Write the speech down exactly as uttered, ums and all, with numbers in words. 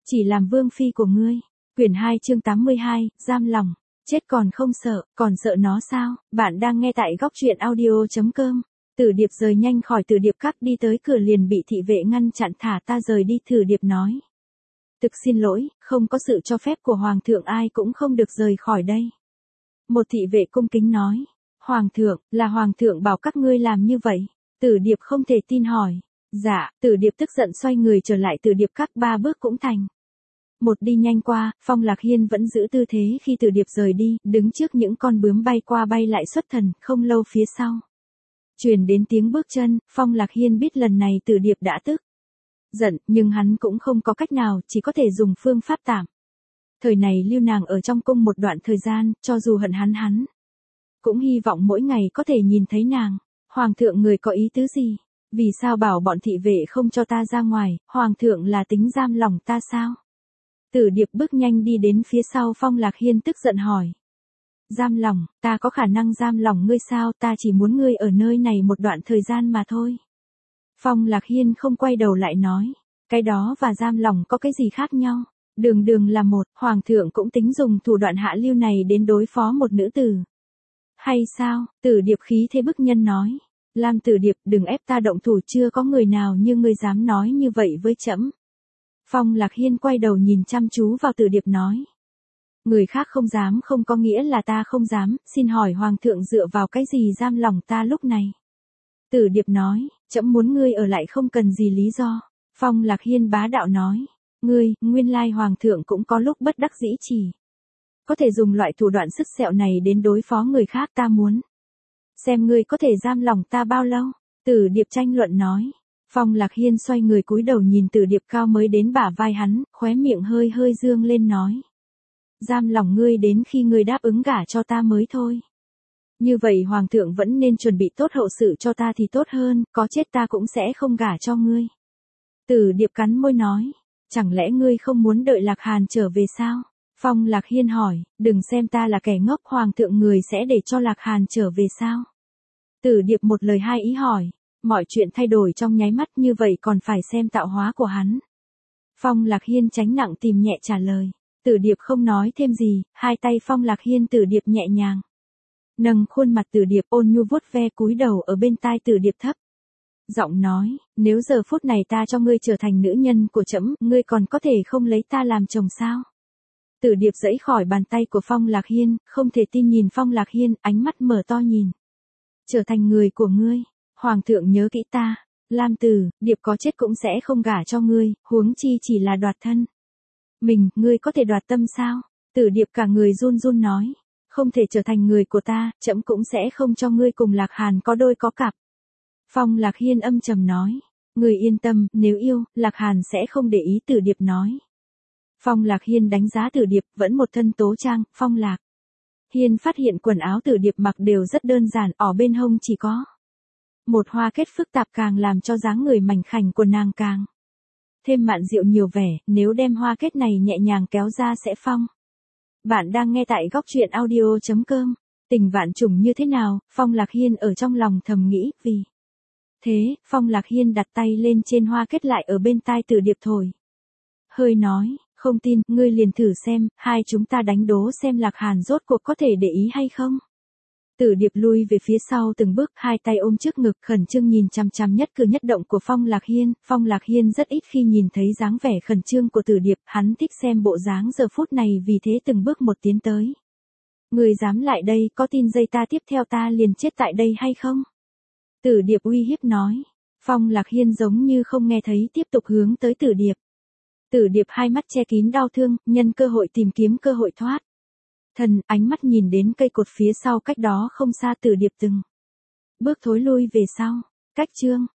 Chỉ làm vương phi của ngươi. Quyển hai chương tám mươi hai, giam lòng. Chết còn không sợ, còn sợ nó sao? Bạn đang nghe tại góc truyện audio chấm com. Tử Điệp rời nhanh khỏi Tử Điệp Các đi tới cửa liền bị thị vệ ngăn chặn. Thả ta rời đi. Tử Điệp nói. Thực xin lỗi, không có sự cho phép của Hoàng thượng ai cũng không được rời khỏi đây. Một thị vệ cung kính nói. Hoàng thượng, là Hoàng thượng bảo các ngươi làm như vậy. Tử Điệp không thể tin hỏi. Dạ, Tử Điệp tức giận xoay người trở lại Tử Điệp Các ba bước cũng thành. Một đi nhanh qua, Phong Lạc Hiên vẫn giữ tư thế khi Tử Điệp rời đi, đứng trước những con bướm bay qua bay lại xuất thần, không lâu phía sau. Truyền đến tiếng bước chân, Phong Lạc Hiên biết lần này Tử Điệp đã tức giận, nhưng hắn cũng không có cách nào, chỉ có thể dùng phương pháp tạm. Thời này lưu nàng ở trong cung một đoạn thời gian, cho dù hận hắn hắn cũng hy vọng mỗi ngày có thể nhìn thấy nàng. Hoàng thượng người có ý tứ gì? Vì sao bảo bọn thị vệ không cho ta ra ngoài? Hoàng thượng là tính giam lòng ta sao? Tử Điệp bước nhanh đi đến phía sau Phong Lạc Hiên tức giận hỏi. Giam lòng, ta có khả năng giam lòng ngươi sao? Ta chỉ muốn ngươi ở nơi này một đoạn thời gian mà thôi. Phong Lạc Hiên không quay đầu lại nói. Cái đó và giam lòng có cái gì khác nhau? Đường đường là một, Hoàng thượng cũng tính dùng thủ đoạn hạ lưu này đến đối phó một nữ tử. Hay sao? Tử Điệp khí thế bức nhân nói. Lam Tử Điệp, đừng ép ta động thủ, chưa có người nào như ngươi dám nói như vậy với trẫm. Phong Lạc Hiên quay đầu nhìn chăm chú vào Tử Điệp nói. Người khác không dám không có nghĩa là ta không dám, xin hỏi Hoàng thượng dựa vào cái gì giam lòng ta lúc này? Tử Điệp nói, trẫm muốn ngươi ở lại không cần gì lý do. Phong Lạc Hiên bá đạo nói. Ngươi, nguyên lai Hoàng thượng cũng có lúc bất đắc dĩ chỉ có thể dùng loại thủ đoạn sứt sẹo này đến đối phó người khác. Ta muốn xem ngươi có thể giam lòng ta bao lâu? Tử Điệp tranh luận nói. Phong Lạc Hiên xoay người cúi đầu nhìn Tử Điệp cao mới đến bả vai hắn, khóe miệng hơi hơi dương lên nói. Giam lòng ngươi đến khi ngươi đáp ứng gả cho ta mới thôi. Như vậy Hoàng thượng vẫn nên chuẩn bị tốt hậu sự cho ta thì tốt hơn, có chết ta cũng sẽ không gả cho ngươi. Tử Điệp cắn môi nói. Chẳng lẽ ngươi không muốn đợi Lạc Hàn trở về sao? Phong Lạc Hiên hỏi, đừng xem ta là kẻ ngốc, Hoàng thượng người sẽ để cho Lạc Hàn trở về sao? Tử Điệp một lời hai ý hỏi, mọi chuyện thay đổi trong nháy mắt, như vậy còn phải xem tạo hóa của hắn. Phong Lạc Hiên tránh nặng tìm nhẹ trả lời. Tử Điệp không nói thêm gì, hai tay Phong Lạc Hiên Tử Điệp nhẹ nhàng nâng khuôn mặt Tử Điệp, ôn nhu vuốt ve cúi đầu ở bên tai Tử Điệp thấp giọng nói, nếu giờ phút này ta cho ngươi trở thành nữ nhân của trẫm, ngươi còn có thể không lấy ta làm chồng sao? Tử Điệp giãy khỏi bàn tay của Phong Lạc Hiên, không thể tin nhìn Phong Lạc Hiên, ánh mắt mở to nhìn. Trở thành người của ngươi, Hoàng thượng nhớ kỹ ta. Lam Tử, Điệp có chết cũng sẽ không gả cho ngươi, huống chi chỉ là đoạt thân mình, ngươi có thể đoạt tâm sao? Tử Điệp cả người run run nói. Không thể trở thành người của ta, trẫm cũng sẽ không cho ngươi cùng Lạc Hàn có đôi có cặp. Phong Lạc Hiên âm trầm nói. Ngươi yên tâm, nếu yêu, Lạc Hàn sẽ không để ý. Tử Điệp nói. Phong Lạc Hiên đánh giá Tử Điệp, vẫn một thân tố trang. Phong Lạc Hiên phát hiện quần áo Tử Điệp mặc đều rất đơn giản, ở bên hông chỉ có một hoa kết phức tạp, càng làm cho dáng người mảnh khảnh của nàng càng thêm mạn diệu nhiều vẻ, nếu đem hoa kết này nhẹ nhàng kéo ra sẽ phong. Bạn đang nghe tại góc truyện audio chấm com. Tình vạn trùng như thế nào? Phong Lạc Hiên ở trong lòng thầm nghĩ, vì thế, Phong Lạc Hiên đặt tay lên trên hoa kết lại ở bên tai Tử Điệp thổi hơi nói, không tin, ngươi liền thử xem, hai chúng ta đánh đố xem Lạc Hàn rốt cuộc có thể để ý hay không. Tử Điệp lui về phía sau từng bước, hai tay ôm trước ngực, khẩn trương nhìn chằm chằm nhất cử nhất động của Phong Lạc Hiên. Phong Lạc Hiên rất ít khi nhìn thấy dáng vẻ khẩn trương của Tử Điệp, hắn thích xem bộ dáng giờ phút này, vì thế từng bước một tiến tới. Ngươi dám lại đây, có tin giây ta tiếp theo ta liền chết tại đây hay không? Tử Điệp uy hiếp nói. Phong Lạc Hiên giống như không nghe thấy, tiếp tục hướng tới Tử Điệp. Tử Điệp hai mắt che kín đau thương, nhân cơ hội tìm kiếm cơ hội thoát thân, ánh mắt nhìn đến cây cột phía sau cách đó không xa. Tử Điệp từng bước thối lui về sau. Cách chương